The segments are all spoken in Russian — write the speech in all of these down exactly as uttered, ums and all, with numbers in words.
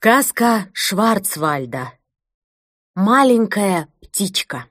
Сказка Шварцвальда. Маленькая птичка.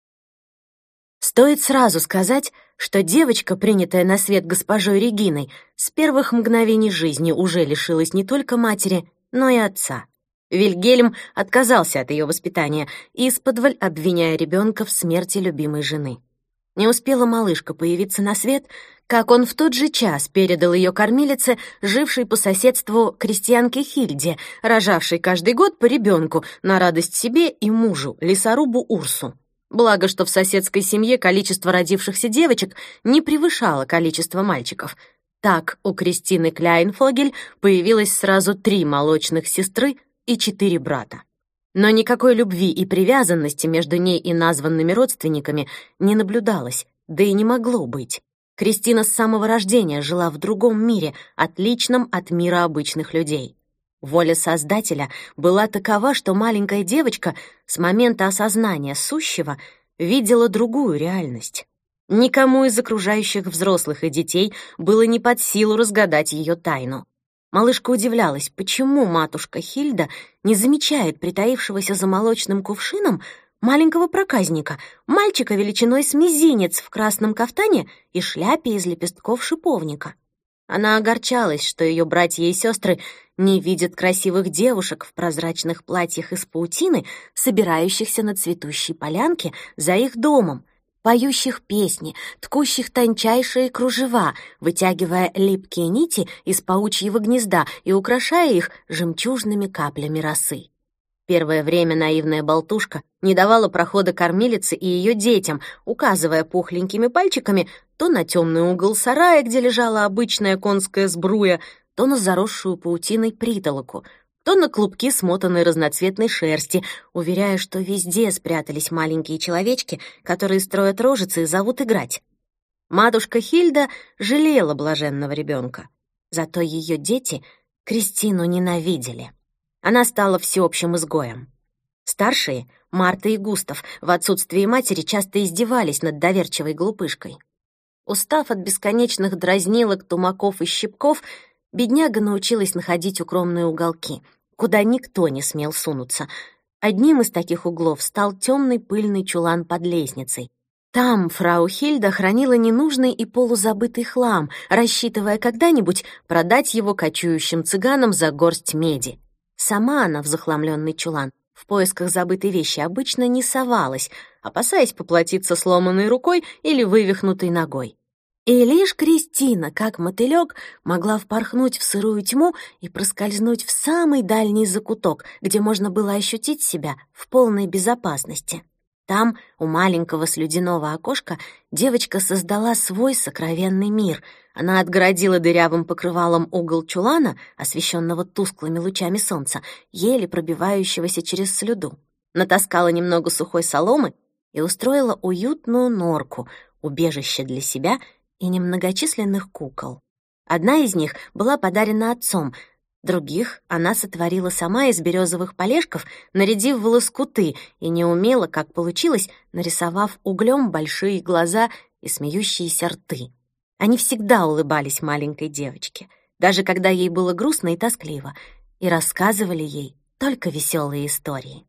Стоит сразу сказать, что девочка, принятая на свет госпожой Региной, с первых мгновений жизни уже лишилась не только матери, но и отца. Вильгельм отказался от ее воспитания, исподволь обвиняя ребенка в смерти любимой жены. Не успела малышка появиться на свет, как он в тот же час передал ее кормилице, жившей по соседству крестьянке Хильде, рожавшей каждый год по ребенку на радость себе и мужу, лесорубу Урсу. Благо, что в соседской семье количество родившихся девочек не превышало количество мальчиков. Так у Кристины Кляйнфогель появилось сразу три молочных сестры и четыре брата. Но никакой любви и привязанности между ней и названными родственниками не наблюдалось, да и не могло быть. Кристина с самого рождения жила в другом мире, отличном от мира обычных людей. Воля Создателя была такова, что маленькая девочка с момента осознания сущего видела другую реальность. Никому из окружающих взрослых и детей было не под силу разгадать ее тайну. Малышка удивлялась, почему матушка Хильда не замечает притаившегося за молочным кувшином маленького проказника, мальчика величиной с мизинец в красном кафтане и шляпе из лепестков шиповника. Она огорчалась, что ее братья и сестры не видят красивых девушек в прозрачных платьях из паутины, собирающихся на цветущей полянке за их домом, поющих песни, ткущих тончайшие кружева, вытягивая липкие нити из паучьего гнезда и украшая их жемчужными каплями росы. Первое время наивная болтушка не давала прохода кормилице и ее детям, указывая пухленькими пальчиками то на темный угол сарая, где лежала обычная конская сбруя, то на заросшую паутиной притолоку, то на клубки смотанной разноцветной шерсти, уверяя, что везде спрятались маленькие человечки, которые строят рожицы и зовут играть. Матушка Хильда жалела блаженного ребенка. Зато ее дети Кристину ненавидели. Она стала всеобщим изгоем. Старшие, Марта и Густав, в отсутствие матери часто издевались над доверчивой глупышкой. Устав от бесконечных дразнилок, тумаков и щипков, бедняга научилась находить укромные уголки, куда никто не смел сунуться. Одним из таких углов стал темный пыльный чулан под лестницей. Там фрау Хильда хранила ненужный и полузабытый хлам, рассчитывая когда-нибудь продать его кочующим цыганам за горсть меди. Сама она в захламленный чулан в поисках забытой вещи обычно не совалась, опасаясь поплатиться сломанной рукой или вывихнутой ногой. И лишь Кристина, как мотылёк, могла впорхнуть в сырую тьму и проскользнуть в самый дальний закуток, где можно было ощутить себя в полной безопасности. Там, у маленького слюдяного окошка, девочка создала свой сокровенный мир. Она отгородила дырявым покрывалом угол чулана, освещенного тусклыми лучами солнца, еле пробивающегося через слюду, натаскала немного сухой соломы и устроила уютную норку, убежище для себя и немногочисленных кукол. Одна из них была подарена отцом, других она сотворила сама из березовых полежков, нарядив в лоскуты и неумело, как получилось, нарисовав углем большие глаза и смеющиеся рты. Они всегда улыбались маленькой девочке, даже когда ей было грустно и тоскливо, и рассказывали ей только веселые истории.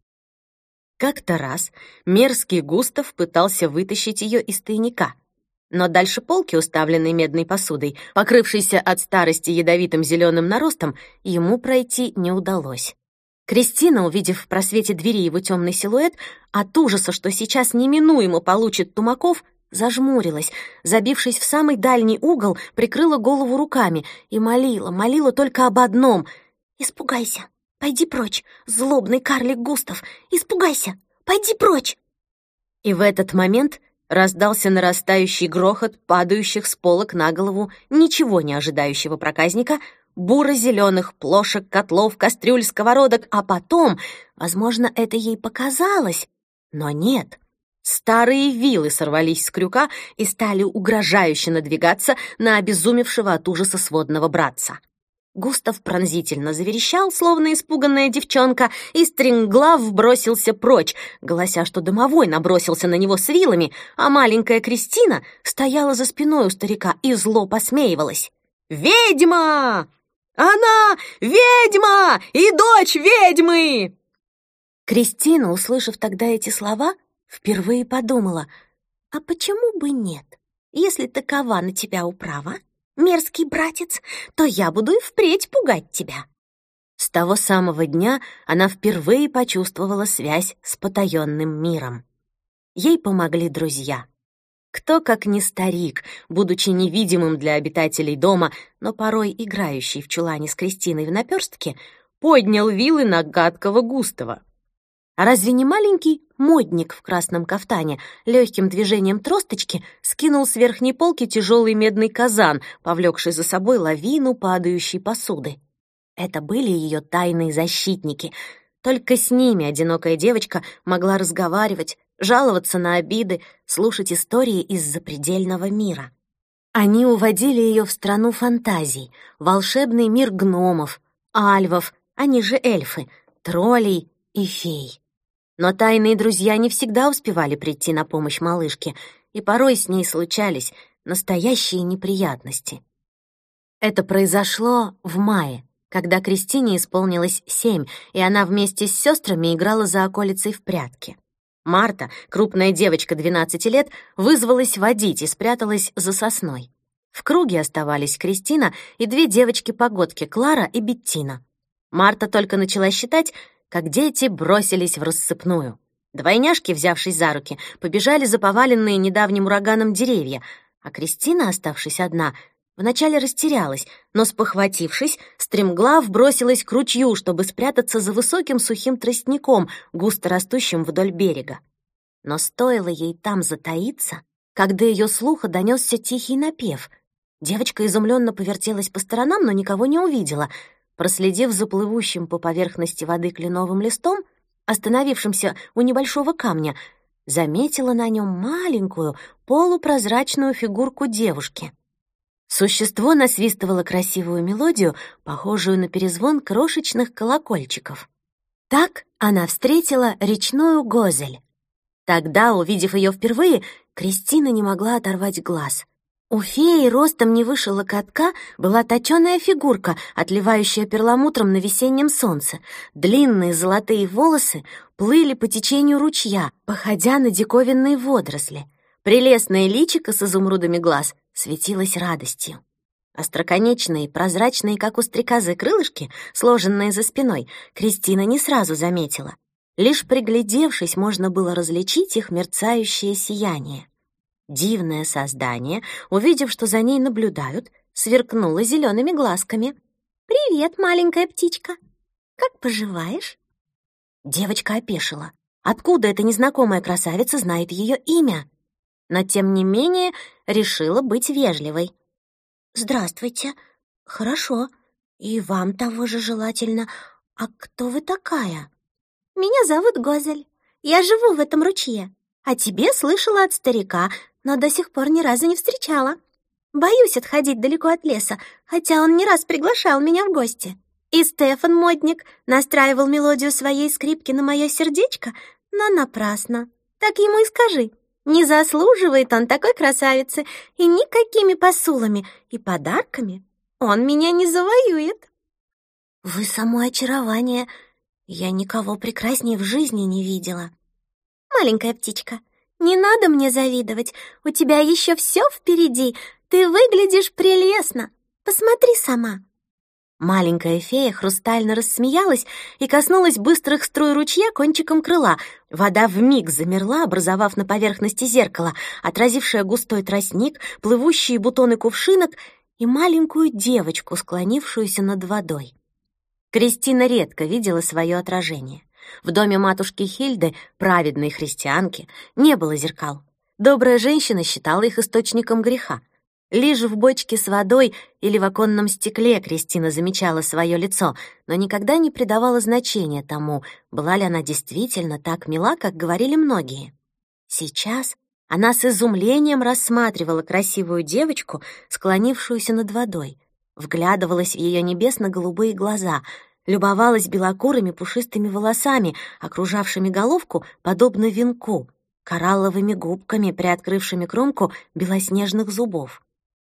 Как-то раз мерзкий Густав пытался вытащить ее из тайника, но дальше полки, уставленной медной посудой, покрывшейся от старости ядовитым зеленым наростом, ему пройти не удалось. Кристина, увидев в просвете двери его темный силуэт, от ужаса, что сейчас неминуемо получит тумаков, зажмурилась, забившись в самый дальний угол, прикрыла голову руками и молила, молила только об одном: «Испугайся, пойди прочь, злобный карлик Густав, испугайся, пойди прочь!» И в этот момент раздался нарастающий грохот падающих с полок на голову ничего не ожидающего проказника, буро-зеленых плошек, котлов, кастрюль, сковородок, а потом, возможно, это ей показалось, но нет. Старые вилы сорвались с крюка и стали угрожающе надвигаться на обезумевшего от ужаса сводного братца. Густав пронзительно заверещал, словно испуганная девчонка, и стремглав бросился прочь, глася, что домовой набросился на него с вилами, а маленькая Кристина стояла за спиной у старика и зло посмеивалась. «Ведьма!» Она ведьма и дочь ведьмы!» Кристина, услышав тогда эти слова, впервые подумала, а почему бы нет? Если такова на тебя управа, мерзкий братец, то я буду и впредь пугать тебя. С того самого дня она впервые почувствовала связь с потаённым миром. Ей помогли друзья. Кто, как не старик, будучи невидимым для обитателей дома, но порой играющий в чулане с Кристиной в напёрстке, поднял вилы на гадкого Густава. А разве не маленький модник в красном кафтане легким движением тросточки скинул с верхней полки тяжелый медный казан, повлекший за собой лавину падающей посуды? Это были ее тайные защитники. Только с ними одинокая девочка могла разговаривать, жаловаться на обиды, слушать истории из запредельного мира. Они уводили ее в страну фантазий, волшебный мир гномов, альвов, они же эльфы, троллей и фей. Но тайные друзья не всегда успевали прийти на помощь малышке, и порой с ней случались настоящие неприятности. Это произошло в мае, когда Кристине исполнилось семь, и она вместе с сестрами играла за околицей в прятки. Марта, крупная девочка двенадцати лет, вызвалась водить и спряталась за сосной. В круге оставались Кристина и две девочки-погодки, Клара и Беттина. Марта только начала считать, как дети бросились в рассыпную. Двойняшки, взявшись за руки, побежали за поваленные недавним ураганом деревья, а Кристина, оставшись одна, вначале растерялась, но, спохватившись, стремглав бросилась к ручью, чтобы спрятаться за высоким сухим тростником, густо растущим вдоль берега. Но стоило ей там затаиться, как до ее слуха донесся тихий напев. Девочка изумленно повертелась по сторонам, но никого не увидела. Проследив за плывущим по поверхности воды кленовым листом, остановившимся у небольшого камня, заметила на нем маленькую полупрозрачную фигурку девушки. Существо насвистывало красивую мелодию, похожую на перезвон крошечных колокольчиков. Так она встретила речную Гозель. Тогда, увидев ее впервые, Кристина не могла оторвать глаз. У феи ростом не выше локотка была точёная фигурка, отливающая перламутром на весеннем солнце. Длинные золотые волосы плыли по течению ручья, походя на диковинные водоросли. Прелестное личико с изумрудами глаз светилось радостью. Остроконечные, прозрачные, как у стрекозы, крылышки, сложенные за спиной, Кристина не сразу заметила. Лишь приглядевшись, можно было различить их мерцающее сияние. Дивное создание, увидев, что за ней наблюдают, сверкнуло зелеными глазками. «Привет, маленькая птичка! Как поживаешь?» Девочка опешила. Откуда эта незнакомая красавица знает ее имя? Но, тем не менее, решила быть вежливой. «Здравствуйте. Хорошо. И вам того же желательно. А кто вы такая?» «Меня зовут Гозель. Я живу в этом ручье. А тебе слышала от старика, но до сих пор ни разу не встречала. Боюсь отходить далеко от леса, хотя он не раз приглашал меня в гости. И Стефан Модник настраивал мелодию своей скрипки на мое сердечко, но напрасно. Так ему и скажи. Не заслуживает он такой красавицы, и никакими посулами и подарками он меня не завоюет». «Вы само очарование. Я никого прекраснее в жизни не видела». «Маленькая птичка, не надо мне завидовать. У тебя еще все впереди. Ты выглядишь прелестно. Посмотри сама». Маленькая фея хрустально рассмеялась и коснулась быстрых струй ручья кончиком крыла. Вода вмиг замерла, образовав на поверхности зеркало, отразившее густой тростник, плывущие бутоны кувшинок и маленькую девочку, склонившуюся над водой. Кристина редко видела свое отражение. В доме матушки Хильды, праведной христианки, не было зеркал. Добрая женщина считала их источником греха. Лишь в бочке с водой или в оконном стекле Кристина замечала свое лицо, но никогда не придавала значения тому, была ли она действительно так мила, как говорили многие. Сейчас она с изумлением рассматривала красивую девочку, склонившуюся над водой, вглядывалась в ее небесно-голубые глаза — любовалась белокурыми пушистыми волосами, окружавшими головку, подобно венку, коралловыми губками, приоткрывшими кромку белоснежных зубов.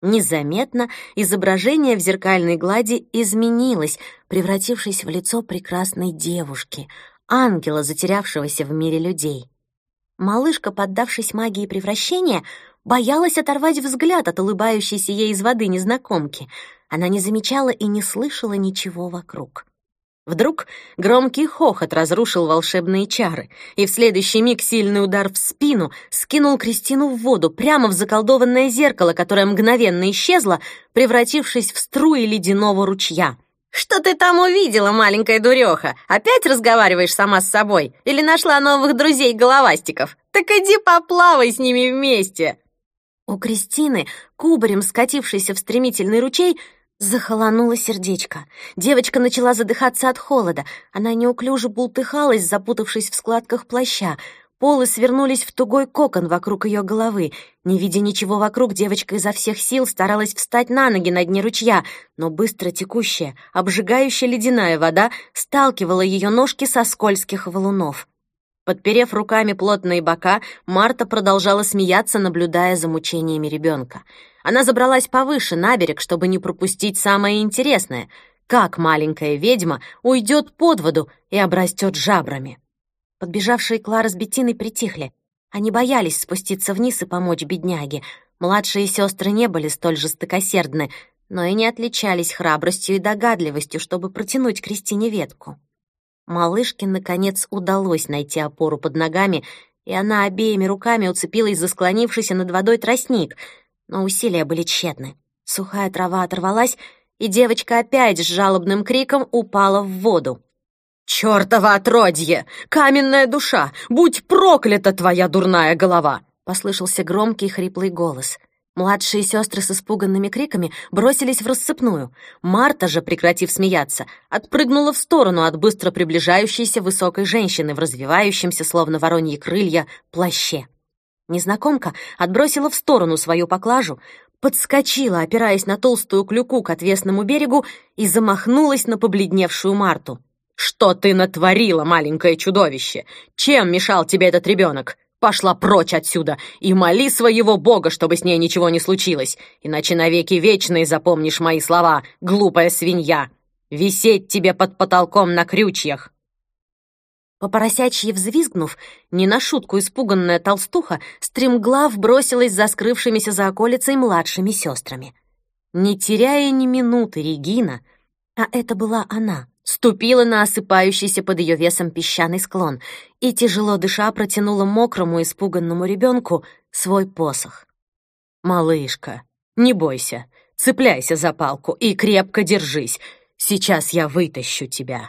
Незаметно изображение в зеркальной глади изменилось, превратившись в лицо прекрасной девушки, ангела, затерявшегося в мире людей. Малышка, поддавшись магии превращения, боялась оторвать взгляд от улыбающейся ей из воды незнакомки. Она не замечала и не слышала ничего вокруг. Вдруг громкий хохот разрушил волшебные чары, и в следующий миг сильный удар в спину скинул Кристину в воду, прямо в заколдованное зеркало, которое мгновенно исчезло, превратившись в струи ледяного ручья. «Что ты там увидела, маленькая дуреха? Опять разговариваешь сама с собой? Или нашла новых друзей-головастиков? Так иди поплавай с ними вместе!» У Кристины, кубарем скатившейся в стремительный ручей, захолонуло сердечко. Девочка начала задыхаться от холода. Она неуклюже бултыхалась, запутавшись в складках плаща. Полы свернулись в тугой кокон вокруг ее головы. Не видя ничего вокруг, девочка изо всех сил старалась встать на ноги на дне ручья, но быстро текущая, обжигающая ледяная вода сталкивала ее ножки со скользких валунов. Подперев руками плотные бока, Марта продолжала смеяться, наблюдая за мучениями ребенка. Она забралась повыше на берег, чтобы не пропустить самое интересное — как маленькая ведьма уйдет под воду и обрастет жабрами. Подбежавшие Клара с Беттиной притихли. Они боялись спуститься вниз и помочь бедняге. Младшие сестры не были столь жестокосердны, но и не отличались храбростью и догадливостью, чтобы протянуть Кристине ветку. Малышке, наконец, удалось найти опору под ногами, и она обеими руками уцепилась за склонившийся над водой тростник, но усилия были тщетны. Сухая трава оторвалась, и девочка опять с жалобным криком упала в воду. «Чёртово отродье! Каменная душа! Будь проклята твоя дурная голова!» — послышался громкий хриплый голос. Младшие сестры с испуганными криками бросились в рассыпную. Марта же, прекратив смеяться, отпрыгнула в сторону от быстро приближающейся высокой женщины в развивающемся, словно вороньи крылья, плаще. Незнакомка отбросила в сторону свою поклажу, подскочила, опираясь на толстую клюку к отвесному берегу, и замахнулась на побледневшую Марту. «Что ты натворила, маленькое чудовище? Чем мешал тебе этот ребенок? Пошла прочь отсюда и моли своего бога, чтобы с ней ничего не случилось, иначе навеки вечные запомнишь мои слова, глупая свинья. Висеть тебе под потолком на крючьях!» По поросячьи взвизгнув, не на шутку испуганная толстуха стремглав бросилась за скрывшимися за околицей младшими сестрами. Не теряя ни минуты, Регина, а это была она, ступила на осыпающийся под ее весом песчаный склон и, тяжело дыша, протянула мокрому испуганному ребенку свой посох. «Малышка, не бойся, цепляйся за палку и крепко держись. Сейчас я вытащу тебя».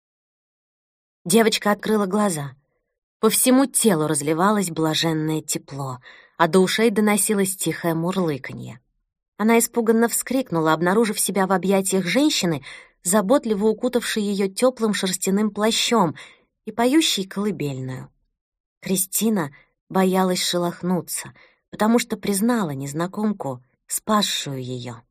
Девочка открыла глаза. По всему телу разливалось блаженное тепло, а до ушей доносилось тихое мурлыканье. Она испуганно вскрикнула, обнаружив себя в объятиях женщины, заботливо укутавшей ее теплым шерстяным плащом и поющей колыбельную. Кристина боялась шелохнуться, потому что признала незнакомку, спасшую ее.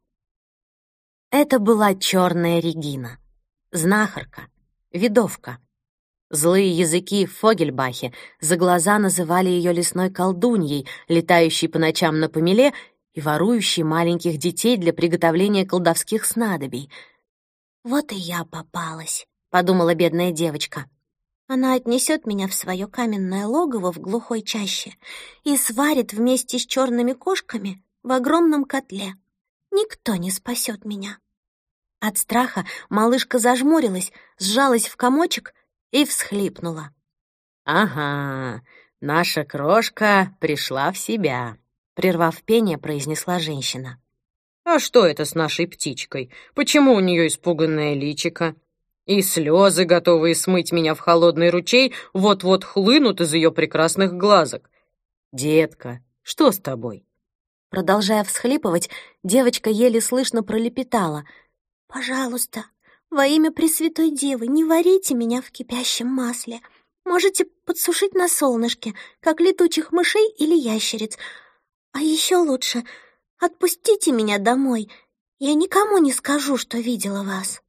Это была черная Регина, знахарка, ведовка. Злые языки в Фогельбахе за глаза называли ее лесной колдуньей, летающей по ночам на помеле и ворующей маленьких детей для приготовления колдовских снадобий. «Вот и я попалась», — подумала бедная девочка. «Она отнесет меня в свое каменное логово в глухой чаще и сварит вместе с черными кошками в огромном котле. Никто не спасет меня». От страха малышка зажмурилась, сжалась в комочек и всхлипнула. «Ага, наша крошка пришла в себя», — прервав пение, произнесла женщина. «А что это с нашей птичкой? Почему у нее испуганное личико? И слезы, готовые смыть меня в холодный ручей, вот-вот хлынут из ее прекрасных глазок. Детка, что с тобой?» Продолжая всхлипывать, девочка еле слышно пролепетала. «Пожалуйста, во имя Пресвятой Девы, не варите меня в кипящем масле. Можете подсушить на солнышке, как летучих мышей или ящериц. А еще лучше отпустите меня домой. Я никому не скажу, что видела вас».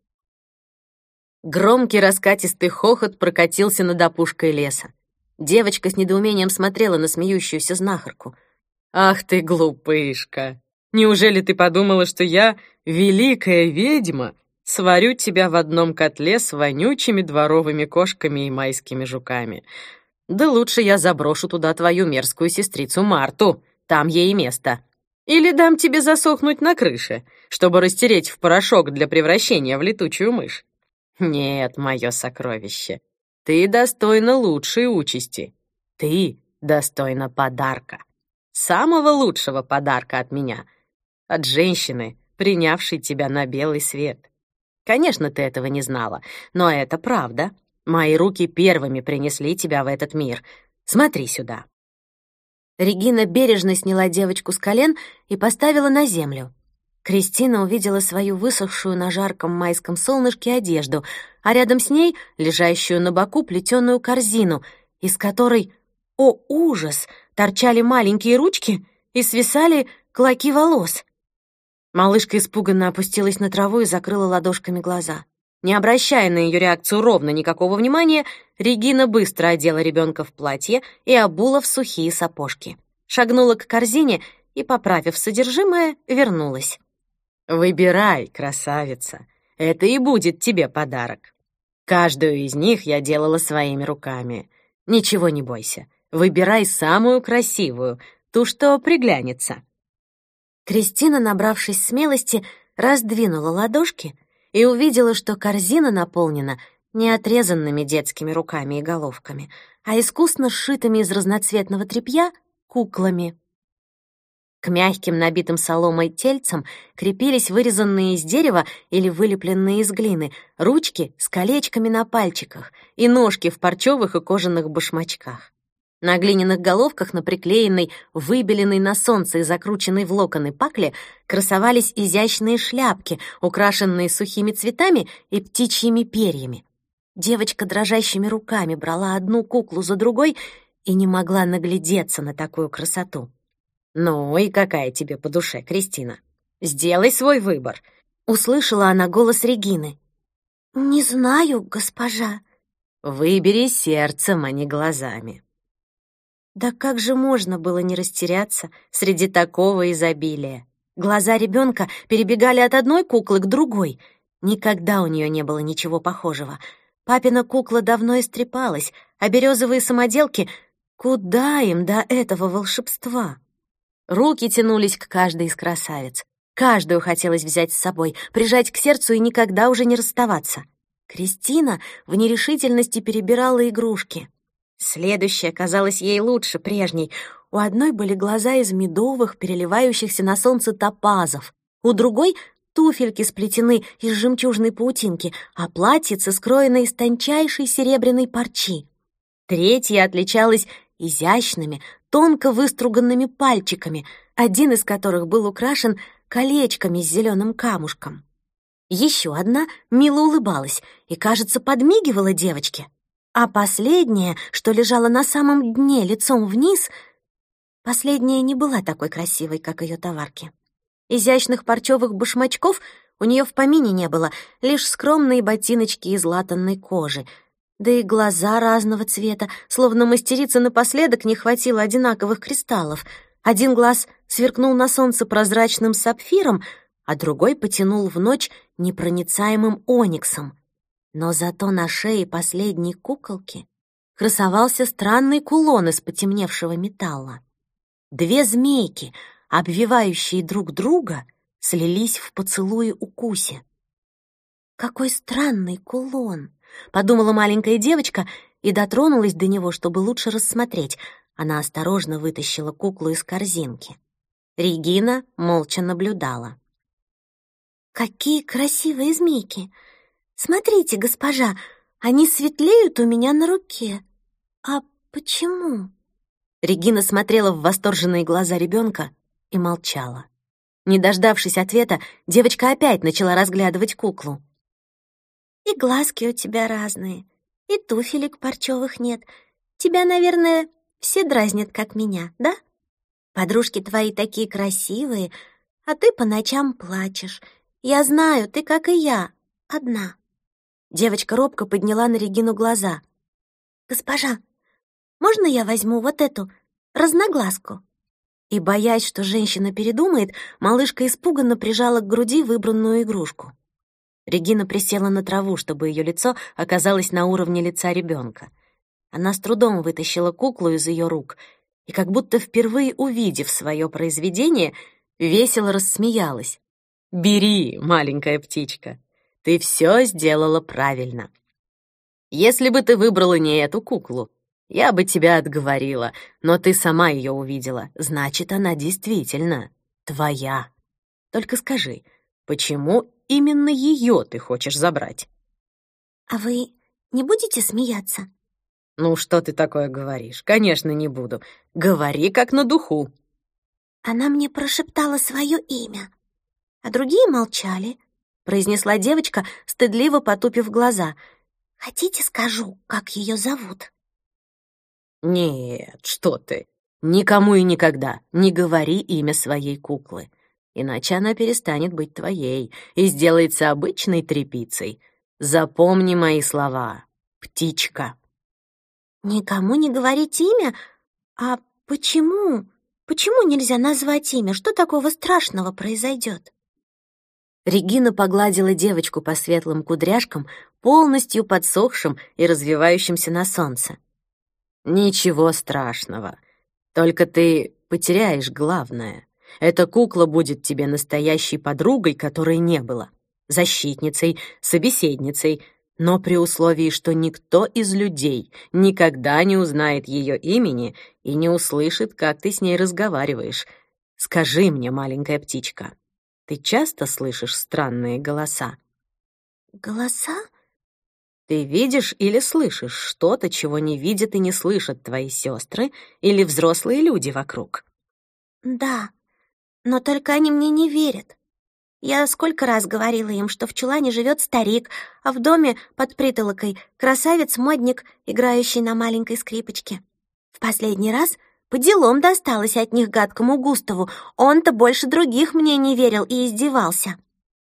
Громкий раскатистый хохот прокатился над опушкой леса. Девочка с недоумением смотрела на смеющуюся знахарку. «Ах ты, глупышка! Неужели ты подумала, что я, великая ведьма, сварю тебя в одном котле с вонючими дворовыми кошками и майскими жуками? Да лучше я заброшу туда твою мерзкую сестрицу Марту, там ей место. Или дам тебе засохнуть на крыше, чтобы растереть в порошок для превращения в летучую мышь. Нет, мое сокровище, ты достойна лучшей участи. Ты достойна подарка. Самого лучшего подарка от меня. От женщины, принявшей тебя на белый свет. Конечно, ты этого не знала, но это правда. Мои руки первыми принесли тебя в этот мир. Смотри сюда». Регина бережно сняла девочку с колен и поставила на землю. Кристина увидела свою высохшую на жарком майском солнышке одежду, а рядом с ней лежащую на боку плетеную корзину, из которой, о ужас, торчали маленькие ручки и свисали клоки волос. Малышка испуганно опустилась на траву и закрыла ладошками глаза. Не обращая на ее реакцию ровно никакого внимания, Регина быстро одела ребенка в платье и обула в сухие сапожки. Шагнула к корзине и, поправив содержимое, вернулась. «Выбирай, красавица, это и будет тебе подарок. Каждую из них я делала своими руками. Ничего не бойся, выбирай самую красивую, ту, что приглянется». Кристина, набравшись смелости, раздвинула ладошки и увидела, что корзина наполнена не отрезанными детскими руками и головками, а искусно сшитыми из разноцветного тряпья куклами. К мягким, набитым соломой тельцам крепились вырезанные из дерева или вылепленные из глины ручки с колечками на пальчиках и ножки в парчевых и кожаных башмачках. На глиняных головках, на приклеенной, выбеленной на солнце и закрученной в локоны пакле, красовались изящные шляпки, украшенные сухими цветами и птичьими перьями. Девочка дрожащими руками брала одну куклу за другой и не могла наглядеться на такую красоту. «Ну и какая тебе по душе, Кристина? Сделай свой выбор», — услышала она голос Регины. «Не знаю, госпожа». «Выбери сердцем, а не глазами». Да как же можно было не растеряться среди такого изобилия? Глаза ребенка перебегали от одной куклы к другой. Никогда у нее не было ничего похожего. Папина кукла давно истрепалась, а березовые самоделки, куда им до этого волшебства? Руки тянулись к каждой из красавиц. Каждую хотелось взять с собой, прижать к сердцу и никогда уже не расставаться. Кристина в нерешительности перебирала игрушки. Следующая казалась ей лучше прежней. У одной были глаза из медовых, переливающихся на солнце топазов. У другой — туфельки сплетены из жемчужной паутинки, а платьице скроено из тончайшей серебряной парчи. Третья отличалась изящными, тонко выструганными пальчиками, один из которых был украшен колечками с зеленым камушком. Еще одна мило улыбалась и, кажется, подмигивала девочке. А последняя, что лежала на самом дне лицом вниз, последняя не была такой красивой, как ее товарки. Изящных парчевых башмачков у нее в помине не было, лишь скромные ботиночки из латанной кожи, да и глаза разного цвета, словно мастерице напоследок не хватило одинаковых кристаллов. Один глаз сверкнул на солнце прозрачным сапфиром, а другой потянул в ночь непроницаемым ониксом. Но зато на шее последней куколки красовался странный кулон из потемневшего металла. Две змейки, обвивающие друг друга, слились в поцелуе-укусе. «Какой странный кулон!» — подумала маленькая девочка и дотронулась до него, чтобы лучше рассмотреть. Она осторожно вытащила куклу из корзинки. Регина молча наблюдала. «Какие красивые змейки! Смотрите, госпожа, они светлеют у меня на руке. А почему?» Регина смотрела в восторженные глаза ребенка и молчала. Не дождавшись ответа, девочка опять начала разглядывать куклу. «И глазки у тебя разные, и туфелек парчевых нет. Тебя, наверное, все дразнят, как меня, да? Подружки твои такие красивые, а ты по ночам плачешь. Я знаю, ты, как и я, одна». Девочка робко подняла на Регину глаза. «Госпожа, можно я возьму вот эту разноглазку?» И, боясь, что женщина передумает, малышка испуганно прижала к груди выбранную игрушку. Регина присела на траву, чтобы ее лицо оказалось на уровне лица ребенка. Она с трудом вытащила куклу из ее рук и, как будто впервые увидев свое произведение, весело рассмеялась. «Бери, маленькая птичка, ты все сделала правильно. Если бы ты выбрала не эту куклу, я бы тебя отговорила, но ты сама ее увидела, значит, она действительно твоя. Только скажи, почему именно ее ты хочешь забрать?» «А вы не будете смеяться?» «Ну, что ты такое говоришь? Конечно, не буду. Говори как на духу». «Она мне прошептала свое имя, а другие молчали», — произнесла девочка, стыдливо потупив глаза. «Хотите, скажу, как ее зовут?» «Нет, что ты. Никому и никогда не говори имя своей куклы, иначе она перестанет быть твоей и сделается обычной тряпицей. Запомни мои слова, птичка». «Никому не говорить имя? А почему? Почему нельзя назвать имя? Что такого страшного произойдет?» Регина погладила девочку по светлым кудряшкам, полностью подсохшим и развивающимся на солнце. «Ничего страшного. Только ты потеряешь главное. Эта кукла будет тебе настоящей подругой, которой не было, защитницей, собеседницей, но при условии, что никто из людей никогда не узнает ее имени и не услышит, как ты с ней разговариваешь. Скажи мне, маленькая птичка, ты часто слышишь странные голоса?» «Голоса?» «Ты видишь или слышишь что-то, чего не видят и не слышат твои сестры или взрослые люди вокруг?» «Да, но только они мне не верят. Я сколько раз говорила им, что в чулане живет старик, а в доме под притолокой красавец-модник, играющий на маленькой скрипочке. В последний раз по делам досталось от них гадкому Густаву. Он-то больше других мне не верил и издевался».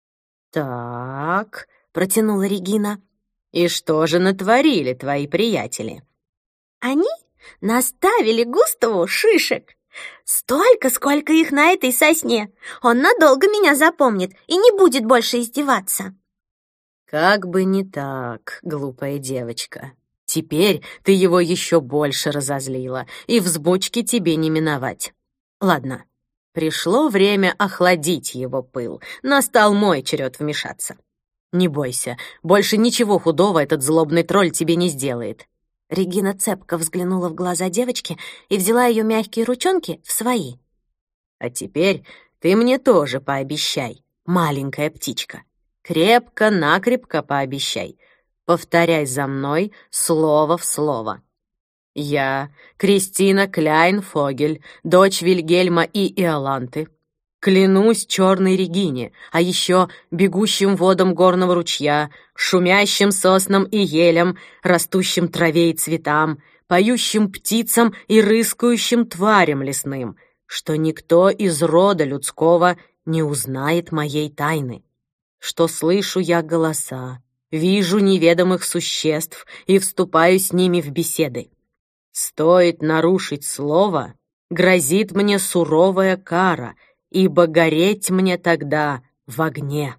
«Так», — протянула Регина, — «и что же натворили твои приятели?» «Они наставили Густаву шишек. Столько, сколько их на этой сосне. Он надолго меня запомнит и не будет больше издеваться». «Как бы не так, глупая девочка. Теперь ты его еще больше разозлила, и взбучки тебе не миновать. Ладно, пришло время охладить его пыл. Настал мой черед вмешаться. Не бойся, больше ничего худого этот злобный тролль тебе не сделает». Регина цепко взглянула в глаза девочки и взяла ее мягкие ручонки в свои. «А теперь ты мне тоже пообещай, маленькая птичка. Крепко-накрепко пообещай. Повторяй за мной слово в слово. Я, Кристина Кляйн-Фогель, дочь Вильгельма и Иоланты, клянусь черной Регине, а еще бегущим водам горного ручья, шумящим соснам и елям, растущим траве и цветам, поющим птицам и рыскающим тварям лесным, что никто из рода людского не узнает моей тайны, что слышу я голоса, вижу неведомых существ и вступаю с ними в беседы. Стоит нарушить слово, грозит мне суровая кара, ибо гореть мне тогда в огне.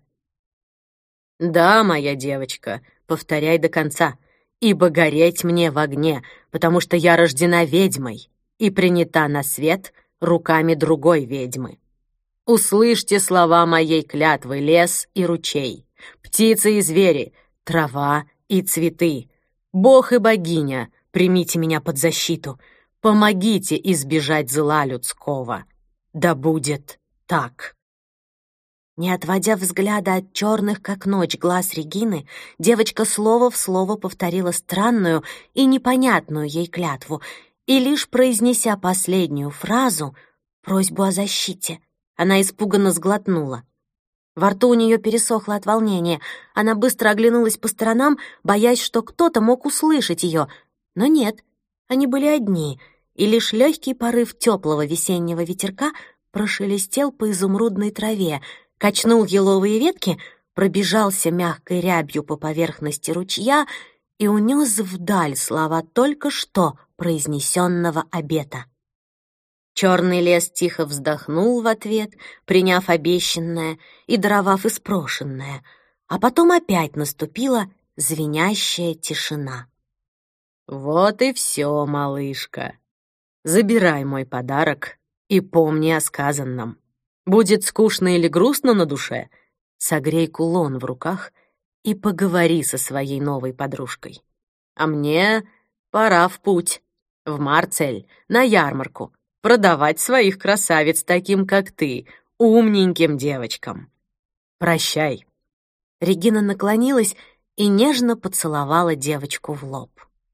Да, моя девочка, повторяй до конца, ибо гореть мне в огне, потому что я рождена ведьмой и принята на свет руками другой ведьмы. Услышьте слова моей клятвы, лес и ручей, птицы и звери, трава и цветы. Бог и богиня, примите меня под защиту, помогите избежать зла людского. Да будет так». Не отводя взгляда от черных, как ночь, глаз Регины, девочка слово в слово повторила странную и непонятную ей клятву, и лишь произнеся последнюю фразу, просьбу о защите, она испуганно сглотнула. Во рту у нее пересохло от волнения. Она быстро оглянулась по сторонам, боясь, что кто-то мог услышать ее. Но нет, они были одни, и лишь легкий порыв теплого весеннего ветерка прошелестел по изумрудной траве, качнул еловые ветки, пробежался мягкой рябью по поверхности ручья и унес вдаль слова только что произнесенного обета. Черный лес тихо вздохнул в ответ, приняв обещанное и даровав испрошенное, а потом опять наступила звенящая тишина. «Вот и все, малышка. Забирай мой подарок и помни о сказанном. Будет скучно или грустно на душе, согрей кулон в руках и поговори со своей новой подружкой. А мне пора в путь, в Марцель, на ярмарку, продавать своих красавиц таким, как ты, умненьким девочкам. Прощай». Регина наклонилась и нежно поцеловала девочку в лоб.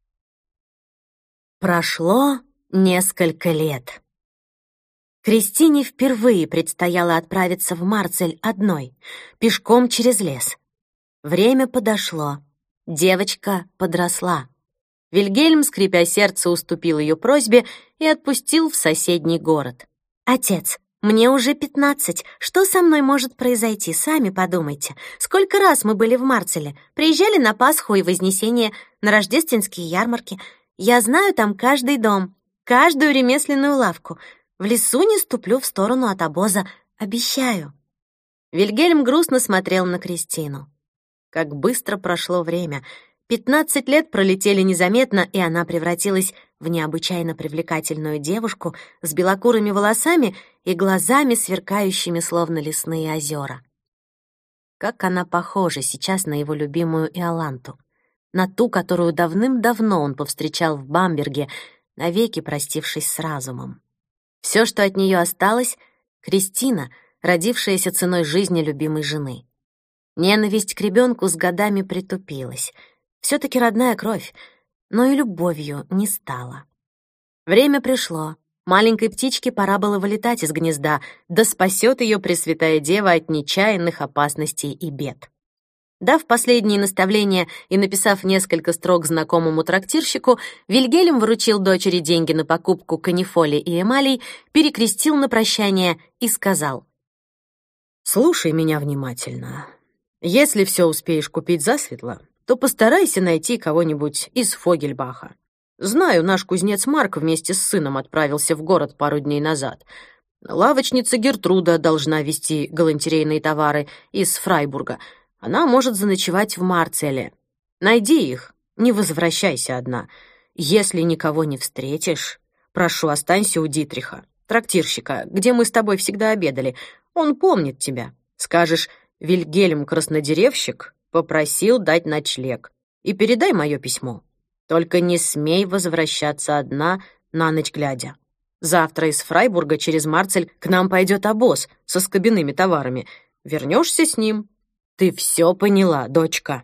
Прошло несколько лет. Кристине впервые предстояло отправиться в Марцель одной, пешком через лес. Время подошло. Девочка подросла. Вильгельм, скрипя сердце, уступил ее просьбе и отпустил в соседний город. «Отец, мне уже пятнадцать. Что со мной может произойти? Сами подумайте. Сколько раз мы были в Марцеле, приезжали на Пасху и Вознесение, на рождественские ярмарки. Я знаю там каждый дом, каждую ремесленную лавку. В лесу не ступлю в сторону от обоза, обещаю». Вильгельм грустно смотрел на Кристину. Как быстро прошло время. Пятнадцать лет пролетели незаметно, и она превратилась в необычайно привлекательную девушку с белокурыми волосами и глазами, сверкающими, словно лесные озера. Как она похожа сейчас на его любимую Иоланту, на ту, которую давным-давно он повстречал в Бамберге, навеки простившись с разумом. Все, что от нее осталось — Кристина, родившаяся ценой жизни любимой жены. Ненависть к ребенку с годами притупилась. Все-таки родная кровь, но и любовью не стала. Время пришло. Маленькой птичке пора было вылетать из гнезда, да спасет ее Пресвятая Дева от нечаянных опасностей и бед. Дав последние наставления и написав несколько строк знакомому трактирщику, Вильгельм вручил дочери деньги на покупку канифоли и эмалей, перекрестил на прощание и сказал: «Слушай меня внимательно. Если все успеешь купить засветло, то постарайся найти кого-нибудь из Фогельбаха. Знаю, наш кузнец Марк вместе с сыном отправился в город пару дней назад. Лавочница Гертруда должна везти галантерейные товары из Фрайбурга. Она может заночевать в Марцеле. Найди их, не возвращайся одна. Если никого не встретишь, прошу, останься у Дитриха, трактирщика, где мы с тобой всегда обедали. Он помнит тебя. Скажешь: Вильгельм Краснодеревщик попросил дать ночлег. И передай мое письмо. Только не смей возвращаться одна на ночь глядя. Завтра из Фрайбурга через Марцель к нам пойдет обоз со скобяными товарами. Вернешься с ним. Ты все поняла, дочка?»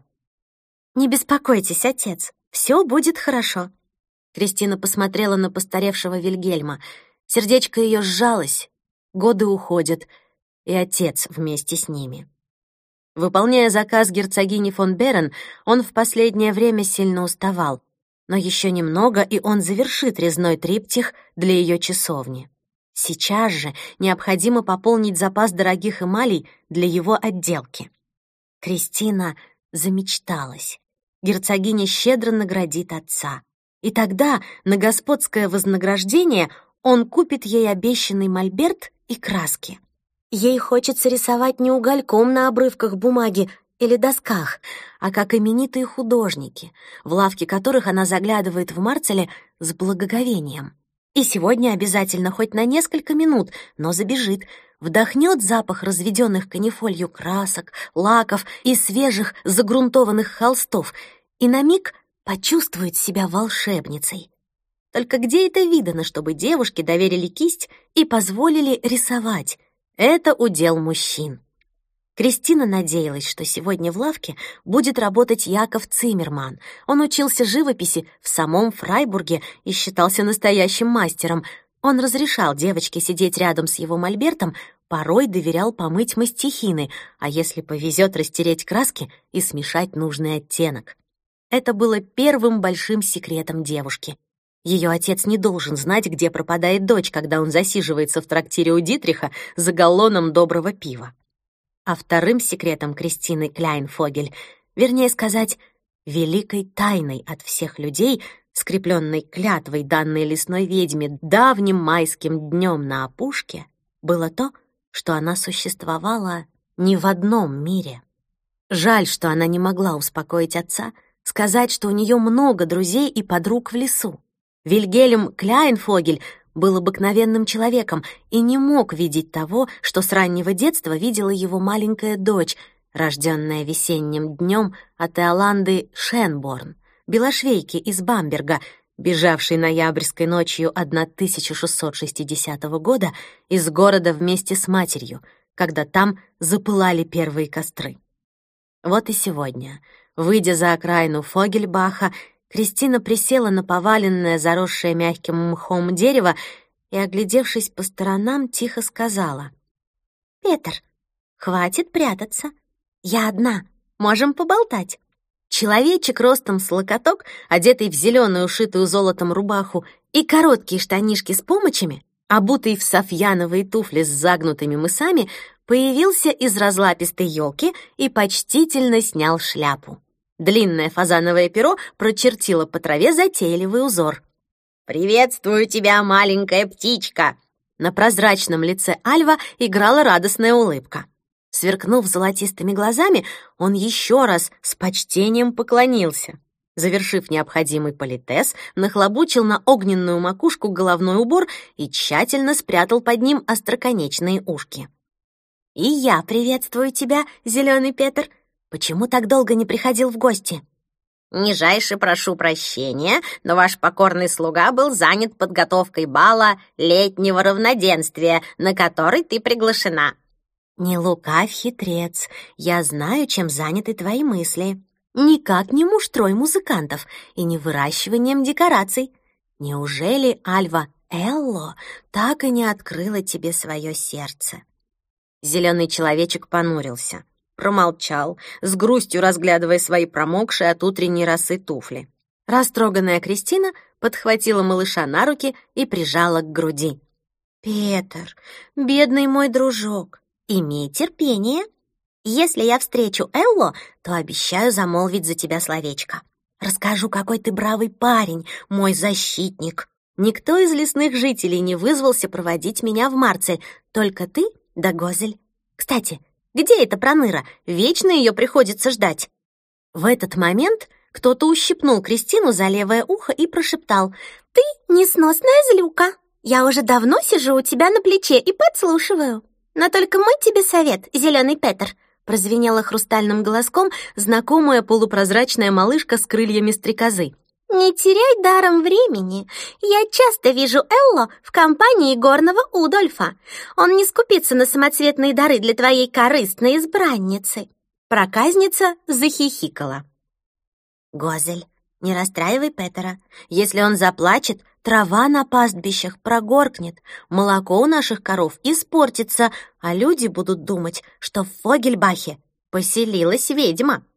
«Не беспокойтесь, отец, все будет хорошо». Кристина посмотрела на постаревшего Вильгельма. Сердечко ее сжалось. Годы уходят, и отец вместе с ними. Выполняя заказ герцогини фон Берен, он в последнее время сильно уставал. Но еще немного, и он завершит резной триптих для ее часовни. Сейчас же необходимо пополнить запас дорогих эмалей для его отделки. Кристина замечталась. Герцогиня щедро наградит отца. И тогда на господское вознаграждение он купит ей обещанный мольберт и краски. Ей хочется рисовать не угольком на обрывках бумаги или досках, а как именитые художники, в лавки которых она заглядывает в Марцеле с благоговением. И сегодня обязательно хоть на несколько минут, но забежит, вдохнет запах разведенных канифолью красок, лаков и свежих загрунтованных холстов и на миг почувствует себя волшебницей. Только где это видано, чтобы девушке доверили кисть и позволили рисовать? Это удел мужчин. Кристина надеялась, что сегодня в лавке будет работать Яков Циммерман. Он учился живописи в самом Фрайбурге и считался настоящим мастером. Он разрешал девочке сидеть рядом с его мольбертом, порой доверял помыть мастихины, а если повезет, растереть краски и смешать нужный оттенок. Это было первым большим секретом девушки. Ее отец не должен знать, где пропадает дочь, когда он засиживается в трактире у Дитриха за галлоном доброго пива. А вторым секретом Кристины Кляйнфогель, вернее сказать, великой тайной от всех людей, скрепленной клятвой, данной лесной ведьме давним майским днем на опушке, было то, что она существовала не в одном мире. Жаль, что она не могла успокоить отца, сказать, что у нее много друзей и подруг в лесу. Вильгельм Кляйнфогель был обыкновенным человеком и не мог видеть того, что с раннего детства видела его маленькая дочь, рожденная весенним днем от Иоланды Шенборн, белошвейки из Бамберга, бежавшей ноябрьской ночью тысяча шестьсот шестидесятого года из города вместе с матерью, когда там запылали первые костры. Вот и сегодня, выйдя за окраину Фогельбаха, Кристина присела на поваленное, заросшее мягким мхом дерево и, оглядевшись по сторонам, тихо сказала: «Петр, хватит прятаться. Я одна. Можем поболтать». Человечек ростом с локоток, одетый в зеленую, ушитую золотом рубаху и короткие штанишки с помочами, обутый в софьяновые туфли с загнутыми мысами, появился из разлапистой елки и почтительно снял шляпу. Длинное фазановое перо прочертило по траве затейливый узор. «Приветствую тебя, маленькая птичка!» На прозрачном лице Альва играла радостная улыбка. Сверкнув золотистыми глазами, он еще раз с почтением поклонился. Завершив необходимый политес, нахлобучил на огненную макушку головной убор и тщательно спрятал под ним остроконечные ушки. «И я приветствую тебя, зеленый Петр. Почему так долго не приходил в гости?» «Нижайше прошу прощения, но ваш покорный слуга был занят подготовкой бала летнего равноденствия, на который ты приглашена». «Не лукавь, хитрец, я знаю, чем заняты твои мысли. Никак не муштрой музыкантов и не выращиванием декораций. Неужели Альва Элло так и не открыла тебе свое сердце?» Зеленый человечек понурился, промолчал, с грустью разглядывая свои промокшие от утренней росы туфли. Растроганная Кристина подхватила малыша на руки и прижала к груди. «Петр, бедный мой дружок, имей терпение. Если я встречу Элло, то обещаю замолвить за тебя словечко. Расскажу, какой ты бравый парень, мой защитник. Никто из лесных жителей не вызвался проводить меня в Марцель, только ты да Гозель. Кстати, где эта проныра? Вечно ее приходится ждать». В этот момент кто-то ущипнул Кристину за левое ухо и прошептал: «Ты несносная злюка. Я уже давно сижу у тебя на плече и подслушиваю. Но только мой тебе совет, зеленый Петр», прозвенела хрустальным голоском знакомая полупрозрачная малышка с крыльями стрекозы. «Не теряй даром времени. Я часто вижу Элло в компании горного Удольфа. Он не скупится на самоцветные дары для твоей корыстной избранницы». Проказница захихикала. «Гозель, не расстраивай Петера. Если он заплачет, трава на пастбищах прогоркнет, молоко у наших коров испортится, а люди будут думать, что в Фогельбахе поселилась ведьма».